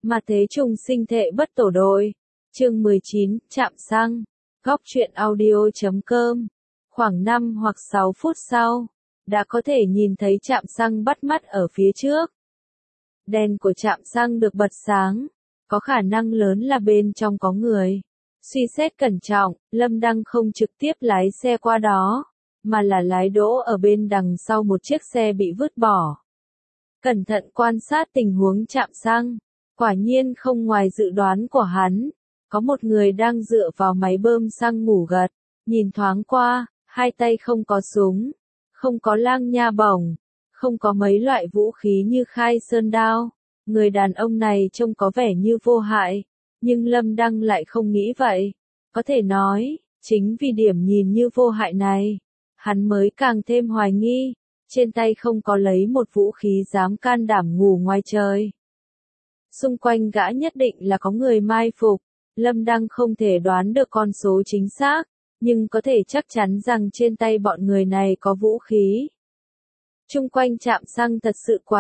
Mà thế trùng sinh thệ bất tổ đội. Chương 19, Trạm xăng. Góc truyện audio.com. Khoảng 5 hoặc 6 phút sau, đã có thể nhìn thấy trạm xăng bắt mắt ở phía trước. Đèn của trạm xăng được bật sáng, có khả năng lớn là bên trong có người. Suy xét cẩn trọng, Lâm Đăng không trực tiếp lái xe qua đó, mà là lái đỗ ở bên đằng sau một chiếc xe bị vứt bỏ. Cẩn thận quan sát tình huống trạm xăng, quả nhiên không ngoài dự đoán của hắn, có một người đang dựa vào máy bơm xăng ngủ gật, nhìn thoáng qua, hai tay không có súng, không có lang nha bổng, không có mấy loại vũ khí như khai sơn đao. Người đàn ông này trông có vẻ như vô hại, nhưng Lâm Đăng lại không nghĩ vậy. Có thể nói, chính vì điểm nhìn như vô hại này, hắn mới càng thêm hoài nghi, trên tay không có lấy một vũ khí dám can đảm ngủ ngoài trời. Xung quanh gã nhất định là có người mai phục, Lâm Đăng không thể đoán được con số chính xác, nhưng có thể chắc chắn rằng trên tay bọn người này có vũ khí. Chung quanh trạm xăng thật sự quá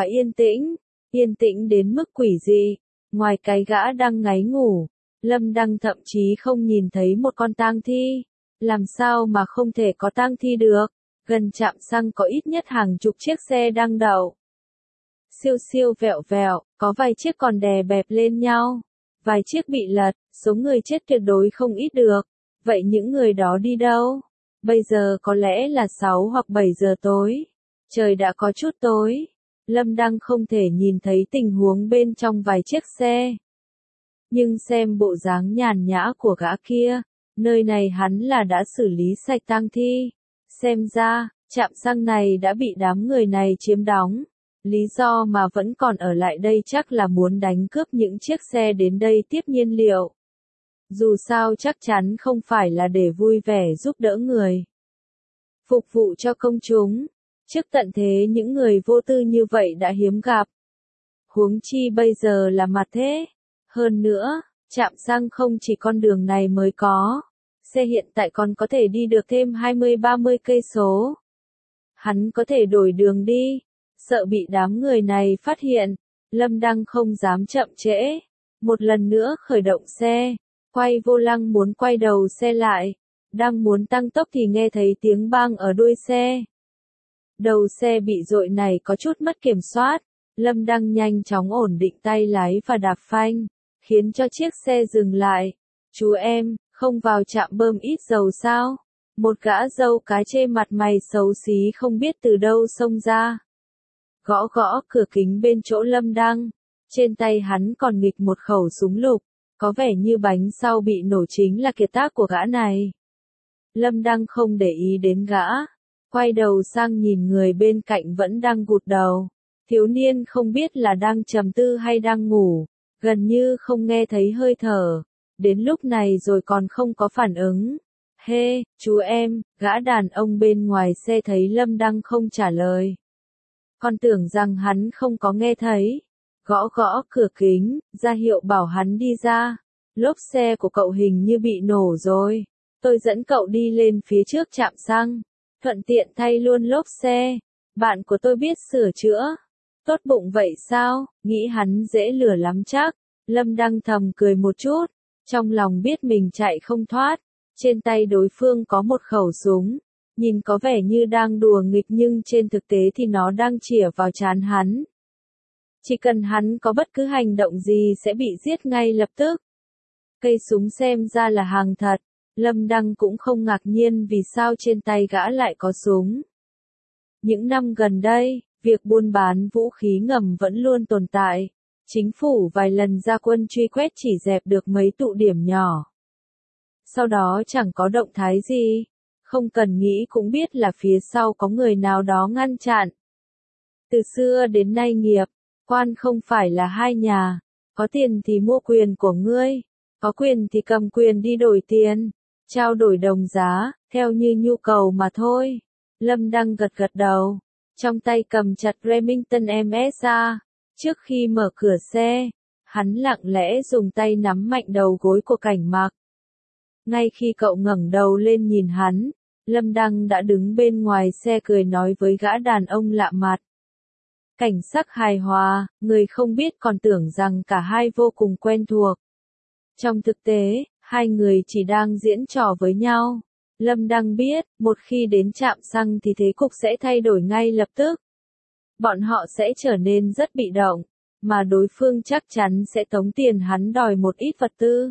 yên tĩnh đến mức quỷ dị, ngoài cái gã đang ngáy ngủ, Lâm Đăng thậm chí không nhìn thấy một con tang thi. Làm sao mà không thể có tang thi được, gần trạm xăng có ít nhất hàng chục chiếc xe đang đậu. Siêu siêu vẹo vẹo, có vài chiếc còn đè bẹp lên nhau, vài chiếc bị lật, số người chết tuyệt đối không ít được. Vậy những người đó đi đâu? Bây giờ có lẽ là 6 hoặc 7 giờ tối. Trời đã có chút tối. Lâm Đăng không thể nhìn thấy tình huống bên trong vài chiếc xe. Nhưng xem bộ dáng nhàn nhã của gã kia, nơi này hắn là đã xử lý sạch tang thi. Xem ra, trạm xăng này đã bị đám người này chiếm đóng. Lý do mà vẫn còn ở lại đây chắc là muốn đánh cướp những chiếc xe đến đây tiếp nhiên liệu. Dù sao chắc chắn không phải là để vui vẻ giúp đỡ người. Phục vụ cho công chúng. Trước tận thế những người vô tư như vậy đã hiếm gặp. Huống chi bây giờ là mặt thế. Hơn nữa, trạm xăng không chỉ con đường này mới có. Xe hiện tại còn có thể đi được thêm 20-30 cây số. Hắn có thể đổi đường đi. Sợ bị đám người này phát hiện, Lâm Đăng không dám chậm trễ. Một lần nữa khởi động xe, quay vô lăng muốn quay đầu xe lại. Đang muốn tăng tốc thì nghe thấy tiếng bang ở đuôi xe. Đầu xe bị dội này có chút mất kiểm soát. Lâm Đăng nhanh chóng ổn định tay lái và đạp phanh, khiến cho chiếc xe dừng lại. Chú em, không vào trạm bơm ít dầu sao? Một gã dâu cái chê mặt mày xấu xí không biết từ đâu xông ra. Gõ gõ cửa kính bên chỗ Lâm Đăng. Trên tay hắn còn nghịch một khẩu súng lục. Có vẻ như bánh sau bị nổ chính là kiệt tác của gã này. Lâm Đăng không để ý đến gã. Quay đầu sang nhìn người bên cạnh vẫn đang gục đầu. Thiếu niên không biết là đang trầm tư hay đang ngủ. Gần như không nghe thấy hơi thở. Đến lúc này rồi còn không có phản ứng. Hê, chú em, gã đàn ông bên ngoài xe thấy Lâm Đăng không trả lời. Còn tưởng rằng hắn không có nghe thấy. Gõ gõ cửa kính, ra hiệu bảo hắn đi ra. Lốp xe của cậu hình như bị nổ rồi. Tôi dẫn cậu đi lên phía trước trạm xăng. Thuận tiện thay luôn lốp xe. Bạn của tôi biết sửa chữa. Tốt bụng vậy sao? Nghĩ hắn dễ lừa lắm chắc. Lâm Đăng thầm cười một chút. Trong lòng biết mình chạy không thoát. Trên tay đối phương có một khẩu súng. Nhìn có vẻ như đang đùa nghịch nhưng trên thực tế thì nó đang chĩa vào trán hắn. Chỉ cần hắn có bất cứ hành động gì sẽ bị giết ngay lập tức. Cây súng xem ra là hàng thật. Lâm Đăng cũng không ngạc nhiên vì sao trên tay gã lại có súng. Những năm gần đây, việc buôn bán vũ khí ngầm vẫn luôn tồn tại. Chính phủ vài lần ra quân truy quét chỉ dẹp được mấy tụ điểm nhỏ. Sau đó chẳng có động thái gì. Không cần nghĩ cũng biết là phía sau có người nào đó ngăn chặn. Từ xưa đến nay nghiệp, quan không phải là hai nhà. Có tiền thì mua quyền của ngươi. Có quyền thì cầm quyền đi đổi tiền. Trao đổi đồng giá, theo như nhu cầu mà thôi. Lâm Đăng gật gật đầu. Trong tay cầm chặt Remington MSA. Trước khi mở cửa xe, hắn lặng lẽ dùng tay nắm mạnh đầu gối của Cảnh Mặc. Ngay khi cậu ngẩng đầu lên nhìn hắn, Lâm Đăng đã đứng bên ngoài xe cười nói với gã đàn ông lạ mặt. Cảnh sắc hài hòa, người không biết còn tưởng rằng cả hai vô cùng quen thuộc. Trong thực tế, hai người chỉ đang diễn trò với nhau. Lâm Đăng biết, một khi đến trạm xăng thì thế cục sẽ thay đổi ngay lập tức. Bọn họ sẽ trở nên rất bị động, mà đối phương chắc chắn sẽ tống tiền hắn đòi một ít vật tư.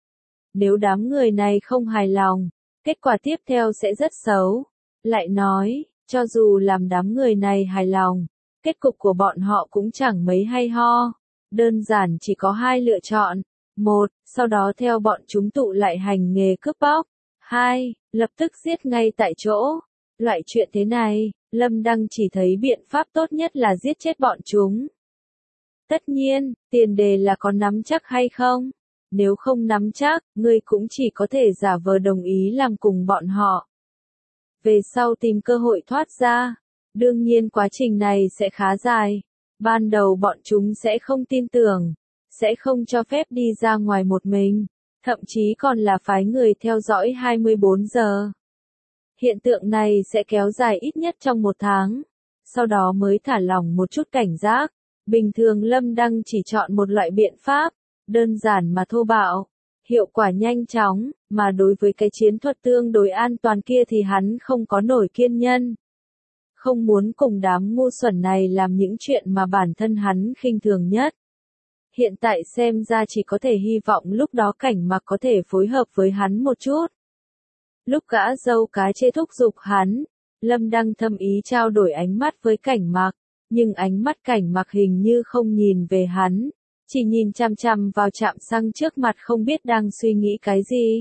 Nếu đám người này không hài lòng, kết quả tiếp theo sẽ rất xấu. Lại nói, cho dù làm đám người này hài lòng, kết cục của bọn họ cũng chẳng mấy hay ho. Đơn giản chỉ có hai lựa chọn. Một, sau đó theo bọn chúng tụ lại hành nghề cướp bóc. Hai, lập tức giết ngay tại chỗ. Loại chuyện thế này, Lâm Đăng chỉ thấy biện pháp tốt nhất là giết chết bọn chúng. Tất nhiên, tiền đề là có nắm chắc hay không. Nếu không nắm chắc, ngươi cũng chỉ có thể giả vờ đồng ý làm cùng bọn họ. Về sau tìm cơ hội thoát ra. Đương nhiên quá trình này sẽ khá dài. Ban đầu bọn chúng sẽ không tin tưởng, sẽ không cho phép đi ra ngoài một mình, thậm chí còn là phái người theo dõi 24 giờ. Hiện tượng này sẽ kéo dài ít nhất trong 1 tháng, sau đó mới thả lỏng một chút cảnh giác. Bình thường Lâm Đăng chỉ chọn một loại biện pháp, đơn giản mà thô bạo, hiệu quả nhanh chóng, mà đối với cái chiến thuật tương đối an toàn kia thì hắn không có nổi kiên nhẫn. Không muốn cùng đám ngu xuẩn này làm những chuyện mà bản thân hắn khinh thường nhất. Hiện tại xem ra chỉ có thể hy vọng lúc đó Cảnh Mặc có thể phối hợp với hắn một chút. Lúc gã dâu cá chê thúc giục hắn, Lâm Đăng thâm ý trao đổi ánh mắt với Cảnh Mặc, nhưng ánh mắt Cảnh Mặc hình như không nhìn về hắn, chỉ nhìn chằm chằm vào trạm xăng trước mặt không biết đang suy nghĩ cái gì.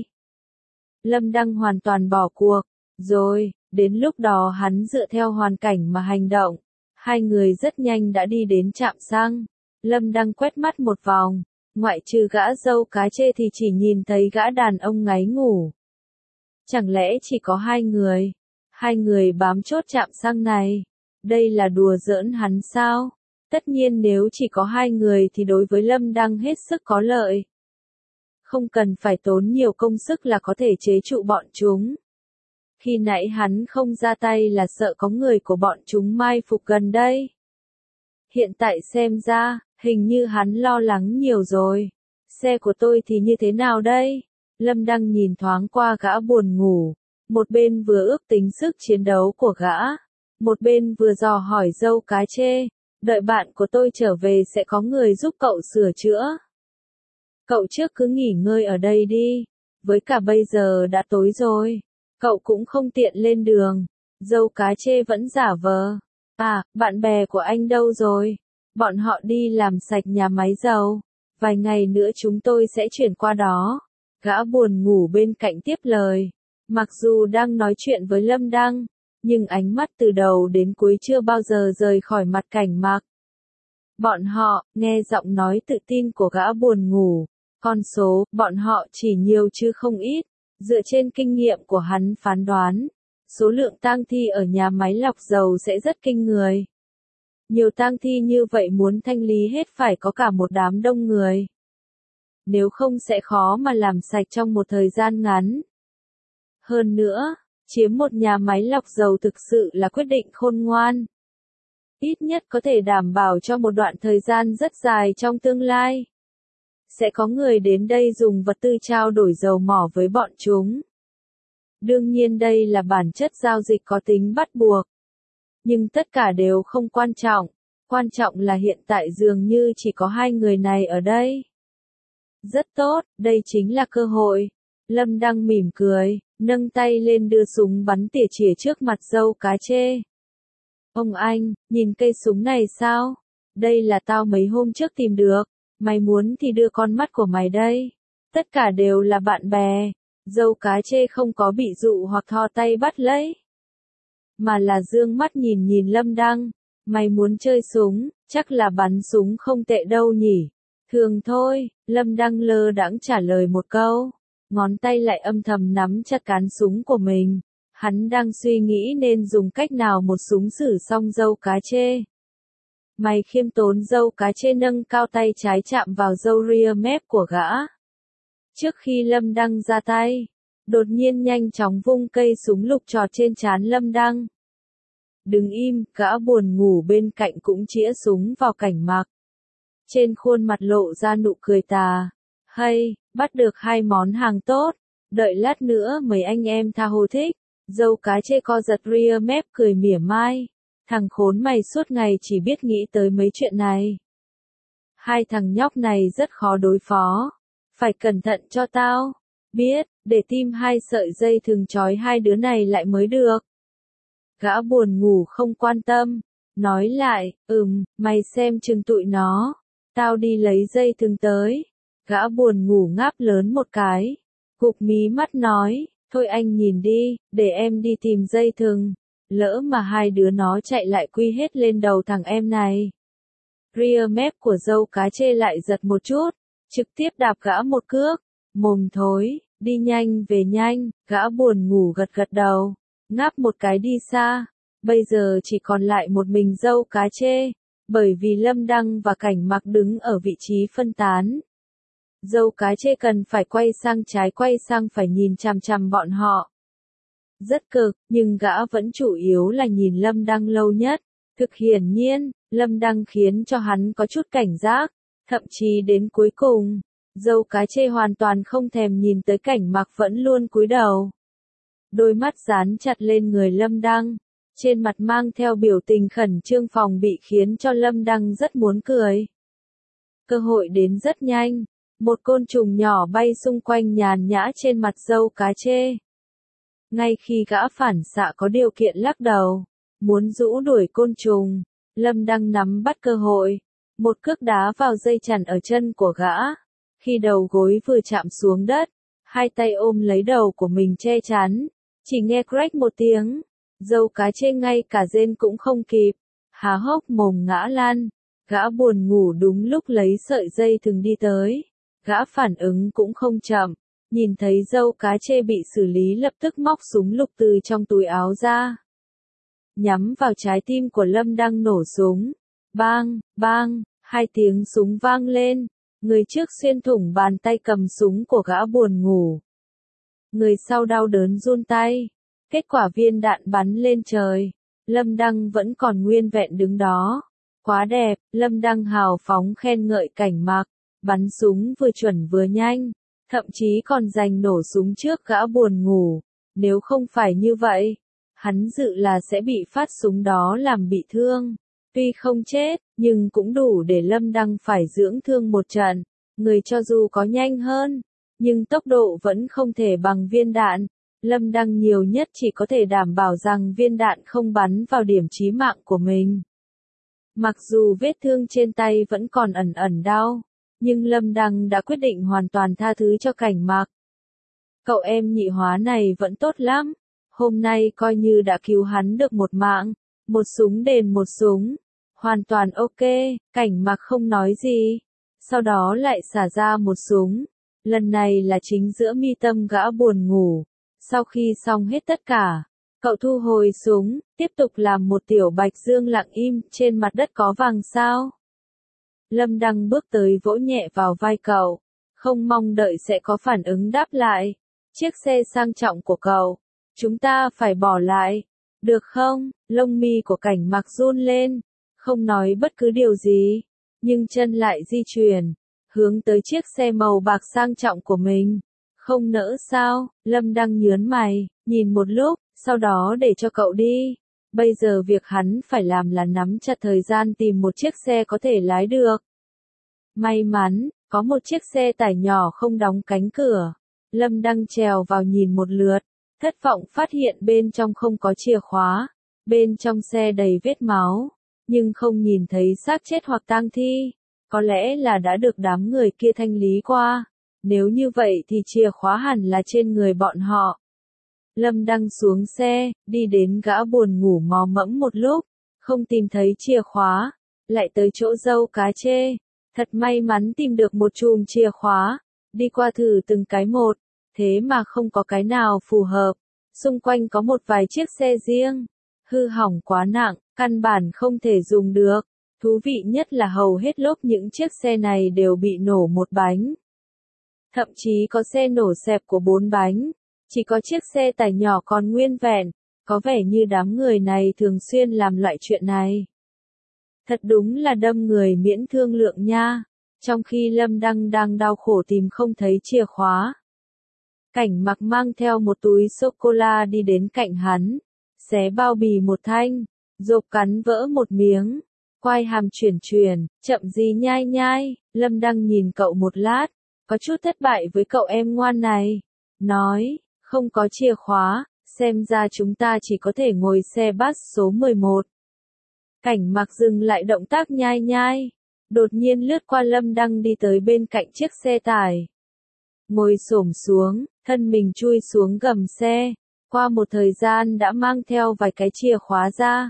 Lâm Đăng hoàn toàn bỏ cuộc, rồi, đến lúc đó hắn dựa theo hoàn cảnh mà hành động. Hai người rất nhanh đã đi đến trạm xăng. Lâm Đăng quét mắt một vòng, ngoại trừ gã dâu cá chê thì chỉ nhìn thấy gã đàn ông ngáy ngủ. Chẳng lẽ chỉ có hai người bám chốt trạm xăng này? Đây là đùa giỡn hắn sao? Tất nhiên nếu chỉ có hai người thì đối với Lâm Đăng hết sức có lợi. Không cần phải tốn nhiều công sức là có thể chế trụ bọn chúng. Khi nãy hắn không ra tay là sợ có người của bọn chúng mai phục gần đây. Hiện tại xem ra, hình như hắn lo lắng nhiều rồi. Xe của tôi thì như thế nào đây? Lâm Đăng nhìn thoáng qua gã buồn ngủ. Một bên vừa ước tính sức chiến đấu của gã. Một bên vừa dò hỏi dâu cá chê. Đợi bạn của tôi trở về sẽ có người giúp cậu sửa chữa. Cậu trước cứ nghỉ ngơi ở đây đi. Với cả bây giờ đã tối rồi. Cậu cũng không tiện lên đường. Dâu cá chê vẫn giả vờ. À, bạn bè của anh đâu rồi? Bọn họ đi làm sạch nhà máy dầu. Vài ngày nữa chúng tôi sẽ chuyển qua đó. Gã buồn ngủ bên cạnh tiếp lời. Mặc dù đang nói chuyện với Lâm Đăng, nhưng ánh mắt từ đầu đến cuối chưa bao giờ rời khỏi mặt Cảnh Mặc. Bọn họ, nghe giọng nói tự tin của gã buồn ngủ. Con số, bọn họ chỉ nhiều chứ không ít. Dựa trên kinh nghiệm của hắn phán đoán, số lượng tang thi ở nhà máy lọc dầu sẽ rất kinh người. Nhiều tang thi như vậy muốn thanh lý hết phải có cả một đám đông người. Nếu không sẽ khó mà làm sạch trong một thời gian ngắn. Hơn nữa, chiếm một nhà máy lọc dầu thực sự là quyết định khôn ngoan. Ít nhất có thể đảm bảo cho một đoạn thời gian rất dài trong tương lai. Sẽ có người đến đây dùng vật tư trao đổi dầu mỏ với bọn chúng. Đương nhiên đây là bản chất giao dịch có tính bắt buộc. Nhưng tất cả đều không quan trọng. Quan trọng là hiện tại dường như chỉ có hai người này ở đây. Rất tốt, đây chính là cơ hội. Lâm Đăng mỉm cười, nâng tay lên đưa súng bắn tỉa chìa trước mặt dâu cá chê. Ông anh, nhìn cây súng này sao? Đây là tao mấy hôm trước tìm được. Mày muốn thì đưa con mắt của mày đây. Tất cả đều là bạn bè. Dâu cá chê không có bị dụ hoặc thò tay bắt lấy. Mà là dương mắt nhìn Lâm Đăng. Mày muốn chơi súng, chắc là bắn súng không tệ đâu nhỉ. Thường thôi, Lâm Đăng lơ đãng trả lời một câu. Ngón tay lại âm thầm nắm chặt cán súng của mình. Hắn đang suy nghĩ nên dùng cách nào một súng xử xong dâu cá chê. Mày khiêm tốn, dâu cá chê nâng cao tay trái chạm vào râu ria mép của gã. Trước khi Lâm Đăng ra tay, đột nhiên nhanh chóng vung cây súng lục trọt trên trán Lâm Đăng. Đứng im, gã buồn ngủ bên cạnh cũng chĩa súng vào Cảnh Mặc. Trên khuôn mặt lộ ra nụ cười tà. Hay, bắt được 2 món hàng tốt. Đợi lát nữa mấy anh em tha hồ thích. Dâu cá chê co giật ria mép cười mỉa mai. Thằng khốn mày suốt ngày chỉ biết nghĩ tới mấy chuyện này. 2 thằng nhóc này rất khó đối phó. Phải cẩn thận cho tao. Biết, để tìm 2 sợi dây thừng trói 2 đứa này lại mới được. Gã buồn ngủ không quan tâm. Nói lại, mày xem chừng tụi nó. Tao đi lấy dây thừng tới. Gã buồn ngủ ngáp lớn một cái. Gục mí mắt nói, thôi anh nhìn đi, để em đi tìm dây thừng. Lỡ mà 2 đứa nó chạy lại quy hết lên đầu thằng em này. Ria mép của dâu cá chê lại giật một chút, trực tiếp đạp gã một cước. Mồm thối, đi nhanh về nhanh, gã buồn ngủ gật gật đầu, ngáp một cái đi xa. Bây giờ chỉ còn lại một mình dâu cá chê, bởi vì Lâm Đăng và Cảnh Mặc đứng ở vị trí phân tán. Dâu cá chê cần phải quay sang trái quay sang phải nhìn chằm chằm bọn họ. Rất cực, nhưng gã vẫn chủ yếu là nhìn Lâm Đăng lâu nhất. Thực hiển nhiên, Lâm Đăng khiến cho hắn có chút cảnh giác, thậm chí đến cuối cùng, dâu cá chê hoàn toàn không thèm nhìn tới Cảnh Mặc vẫn luôn cúi đầu. Đôi mắt dán chặt lên người Lâm Đăng, trên mặt mang theo biểu tình khẩn trương phòng bị khiến cho Lâm Đăng rất muốn cười. Cơ hội đến rất nhanh, một côn trùng nhỏ bay xung quanh nhàn nhã trên mặt dâu cá chê. Ngay khi gã phản xạ có điều kiện lắc đầu, muốn rũ đuổi côn trùng, Lâm Đăng nắm bắt cơ hội, một cước đá vào dây chằn ở chân của gã. Khi đầu gối vừa chạm xuống đất, 2 tay ôm lấy đầu của mình che chắn, chỉ nghe crack một tiếng, dâu cá chê ngay cả rên cũng không kịp, há hốc mồm ngã lăn. Gã buồn ngủ đúng lúc lấy sợi dây thừng đi tới, gã phản ứng cũng không chậm, nhìn thấy dâu cá chê bị xử lý lập tức móc súng lục từ trong túi áo ra. Nhắm vào trái tim của Lâm Đăng nổ súng. Bang, bang, 2 tiếng súng vang lên. Người trước xuyên thủng bàn tay cầm súng của gã buồn ngủ. Người sau đau đớn run tay. Kết quả viên đạn bắn lên trời. Lâm Đăng vẫn còn nguyên vẹn đứng đó. Quá đẹp, Lâm Đăng hào phóng khen ngợi Cảnh Mặc. Bắn súng vừa chuẩn vừa nhanh. Thậm chí còn giành nổ súng trước gã buồn ngủ. Nếu không phải như vậy, hắn dự là sẽ bị phát súng đó làm bị thương. Tuy không chết, nhưng cũng đủ để Lâm Đăng phải dưỡng thương một trận. Người cho dù có nhanh hơn, nhưng tốc độ vẫn không thể bằng viên đạn. Lâm Đăng nhiều nhất chỉ có thể đảm bảo rằng viên đạn không bắn vào điểm chí mạng của mình. Mặc dù vết thương trên tay vẫn còn ẩn ẩn đau, nhưng Lâm Đăng đã quyết định hoàn toàn tha thứ cho Cảnh Mặc. Cậu em nhị hóa này vẫn tốt lắm. Hôm nay coi như đã cứu hắn được một mạng, một súng đền một súng. Hoàn toàn ok, Cảnh Mặc không nói gì. Sau đó lại xả ra một súng. Lần này là chính giữa mi tâm gã buồn ngủ. Sau khi xong hết tất cả, cậu thu hồi súng, tiếp tục làm một tiểu bạch dương lặng im, trên mặt đất có vàng sao. Lâm Đăng bước tới vỗ nhẹ vào vai cậu, không mong đợi sẽ có phản ứng đáp lại. Chiếc xe sang trọng của cậu, chúng ta phải bỏ lại, được không? Lông mi của Cảnh Mặc run lên, không nói bất cứ điều gì, nhưng chân lại di chuyển, hướng tới chiếc xe màu bạc sang trọng của mình. Không nỡ sao? Lâm Đăng nhớn mày, nhìn một lúc, sau đó để cho cậu đi. Bây giờ việc hắn phải làm là nắm chặt thời gian tìm một chiếc xe có thể lái được. May mắn, có một chiếc xe tải nhỏ không đóng cánh cửa. Lâm Đăng trèo vào nhìn một lượt, thất vọng phát hiện bên trong không có chìa khóa. Bên trong xe đầy vết máu, nhưng không nhìn thấy xác chết hoặc tang thi. Có lẽ là đã được đám người kia thanh lý qua. Nếu như vậy thì chìa khóa hẳn là trên người bọn họ. Lâm Đăng xuống xe, đi đến gã buồn ngủ mò mẫm một lúc, không tìm thấy chìa khóa, lại tới chỗ dâu cá chê. Thật may mắn tìm được một chùm chìa khóa, đi qua thử từng cái một, thế mà không có cái nào phù hợp. Xung quanh có một vài chiếc xe riêng, hư hỏng quá nặng, căn bản không thể dùng được. Thú vị nhất là hầu hết lốp những chiếc xe này đều bị nổ một bánh. Thậm chí có xe nổ xẹp của 4 bánh, chỉ có chiếc xe tải nhỏ còn nguyên vẹn, Có vẻ như đám người này thường xuyên làm loại chuyện này. Thật đúng là đâm người miễn thương lượng nha. Trong khi Lâm Đăng đang đau khổ tìm không thấy chìa khóa. Cảnh Mặc mang theo một túi sô-cô-la đi đến cạnh hắn. Xé bao bì một thanh. Rộp cắn vỡ một miếng. Quai hàm chuyển, chậm gì nhai nhai. Lâm Đăng nhìn cậu một lát. Có chút thất bại với cậu em ngoan này. Nói, không có chìa khóa. Xem ra chúng ta chỉ có thể ngồi xe bus số 11. Cảnh Mặc dừng lại động tác nhai nhai. Đột nhiên lướt qua Lâm Đăng đi tới bên cạnh chiếc xe tải. Ngồi xổm xuống, thân mình chui xuống gầm xe. Qua một thời gian đã mang theo vài cái chìa khóa ra.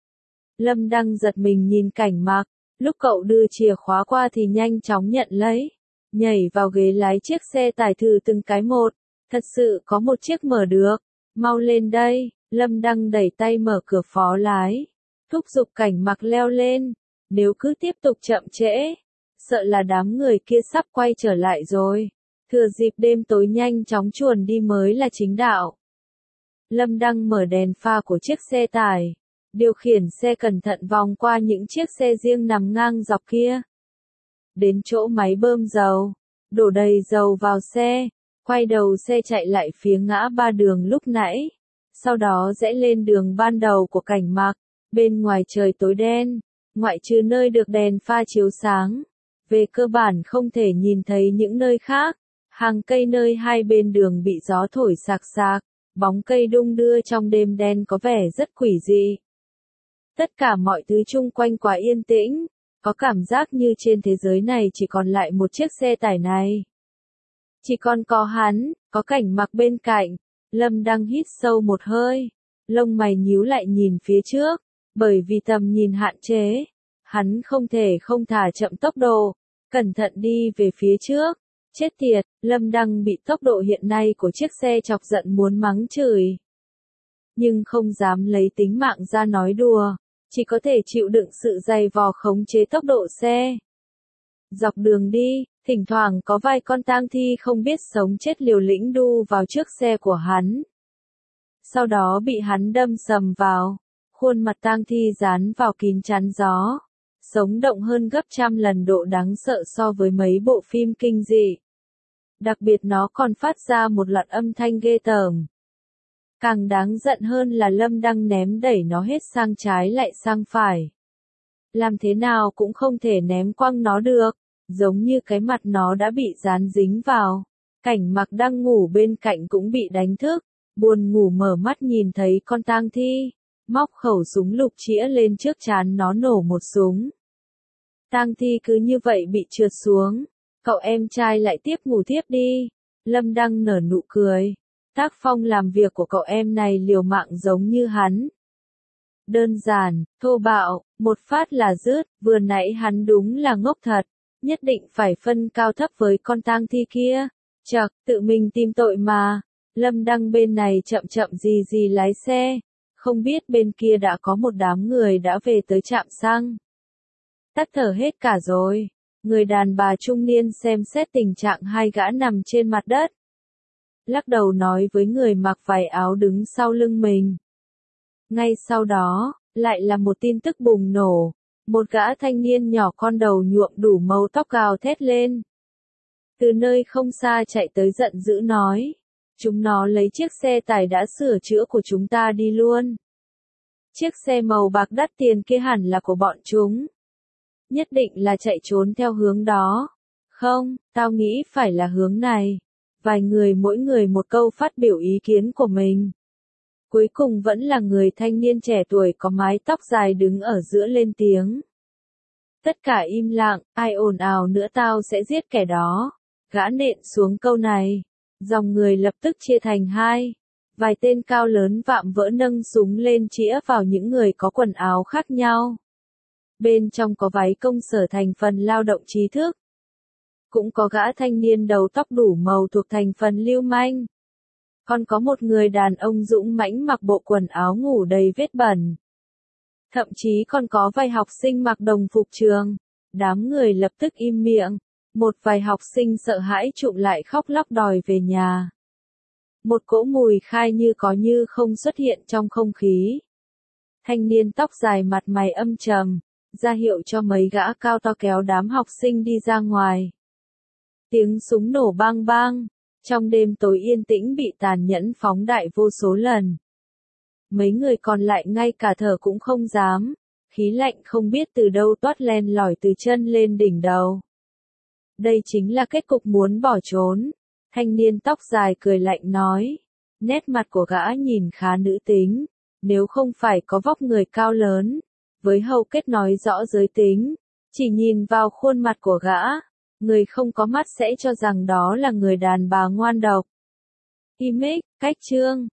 Lâm Đăng giật mình nhìn Cảnh Mặc. Lúc cậu đưa chìa khóa qua thì nhanh chóng nhận lấy. Nhảy vào ghế lái chiếc xe tải thử từng cái một. Thật sự có một chiếc mở được. Mau lên đây, Lâm Đăng đẩy tay mở cửa phó lái. Thúc giục Cảnh Mặc leo lên. Nếu cứ tiếp tục chậm trễ, sợ là đám người kia sắp quay trở lại rồi. Thừa dịp đêm tối nhanh chóng chuồn đi mới là chính đạo. Lâm Đăng mở đèn pha của chiếc xe tải. Điều khiển xe cẩn thận vòng qua những chiếc xe riêng nằm ngang dọc kia. Đến chỗ máy bơm dầu. Đổ đầy dầu vào xe. Quay đầu xe chạy lại phía ngã ba đường lúc nãy. Sau đó rẽ lên đường ban đầu của Cảnh Mặc. Bên ngoài trời tối đen. Ngoại trừ nơi được đèn pha chiếu sáng. Về cơ bản không thể nhìn thấy những nơi khác. Hàng cây nơi hai bên đường bị gió thổi sạc sạc. Bóng cây đung đưa trong đêm đen có vẻ rất quỷ dị. Tất cả mọi thứ chung quanh quá yên tĩnh. Có cảm giác như trên thế giới này chỉ còn lại một chiếc xe tải này. Chỉ còn có hắn, có Cảnh Mặc bên cạnh. Lâm Đăng hít sâu một hơi. Lông mày nhíu lại nhìn phía trước. Bởi vì tầm nhìn hạn chế. Hắn không thể không thả chậm tốc độ. Cẩn thận đi về phía trước. Chết tiệt, Lâm Đăng bị tốc độ hiện nay của chiếc xe chọc giận muốn mắng chửi. Nhưng không dám lấy tính mạng ra nói đùa. Chỉ có thể chịu đựng sự dày vò khống chế tốc độ xe. Dọc đường đi, thỉnh thoảng có vài con tang thi không biết sống chết liều lĩnh đu vào trước xe của hắn. Sau đó bị hắn đâm sầm vào. Khuôn mặt tang thi dán vào kín chắn gió. Sống động hơn gấp trăm lần độ đáng sợ so với mấy bộ phim kinh dị. Đặc biệt nó còn phát ra một loạt âm thanh ghê tởm. Càng đáng giận hơn là Lâm Đăng ném đẩy nó hết sang trái lại sang phải. Làm thế nào cũng không thể ném quăng nó được, giống như cái mặt nó đã bị dán dính vào. Cảnh Mặc đang ngủ bên cạnh cũng bị đánh thức, buồn ngủ mở mắt nhìn thấy con tang thi, móc khẩu súng lục chĩa lên trước trán nó nổ một súng. Tang thi cứ như vậy bị trượt xuống, cậu em trai lại tiếp ngủ tiếp đi. Lâm Đăng nở nụ cười. Tác phong làm việc của cậu em này liều mạng giống như hắn. Đơn giản, thô bạo, một phát là dứt, vừa nãy hắn đúng là ngốc thật, nhất định phải phân cao thấp với con tang thi kia. Chậc, tự mình tìm tội mà. Lâm Đăng bên này chậm chậm gì lái xe, không biết bên kia đã có một đám người đã về tới trạm xăng. Tắt thở hết cả rồi, người đàn bà trung niên xem xét tình trạng hai gã nằm trên mặt đất. Lắc đầu nói với người mặc vải áo đứng sau lưng mình. Ngay sau đó, lại là một tin tức bùng nổ. Một gã thanh niên nhỏ con đầu nhuộm đủ màu tóc gào thét lên. Từ nơi không xa chạy tới giận dữ nói. Chúng nó lấy chiếc xe tải đã sửa chữa của chúng ta đi luôn. Chiếc xe màu bạc đắt tiền kia hẳn là của bọn chúng. Nhất định là chạy trốn theo hướng đó. Không, tao nghĩ phải là hướng này. Vài người mỗi người một câu phát biểu ý kiến của mình. Cuối cùng vẫn là người thanh niên trẻ tuổi có mái tóc dài đứng ở giữa lên tiếng. Tất cả im lặng, ai ồn ào nữa tao sẽ giết kẻ đó. Gã nện xuống câu này. Dòng người lập tức chia thành hai. Vài tên cao lớn vạm vỡ nâng súng lên chĩa vào những người có quần áo khác nhau. Bên trong có váy công sở thành phần lao động trí thức. Cũng có gã thanh niên đầu tóc đủ màu thuộc thành phần lưu manh. Còn có một người đàn ông dũng mãnh mặc bộ quần áo ngủ đầy vết bẩn. Thậm chí còn có vài học sinh mặc đồng phục trường. Đám người lập tức im miệng. Một vài học sinh sợ hãi chụm lại khóc lóc đòi về nhà. Một cỗ mùi khai như có như không xuất hiện trong không khí. Thanh niên tóc dài mặt mày âm trầm, ra hiệu cho mấy gã cao to kéo đám học sinh đi ra ngoài. Tiếng súng nổ bang bang, trong đêm tối yên tĩnh bị tàn nhẫn phóng đại vô số lần. Mấy người còn lại ngay cả thở cũng không dám, khí lạnh không biết từ đâu toát len lỏi từ chân lên đỉnh đầu. Đây chính là kết cục muốn bỏ trốn. Thanh niên tóc dài cười lạnh nói. Nét mặt của gã nhìn khá nữ tính, nếu không phải có vóc người cao lớn, với hầu kết nói rõ giới tính, chỉ nhìn vào khuôn mặt của gã, người không có mắt sẽ cho rằng đó là người đàn bà ngoan độc. Image, cách chương.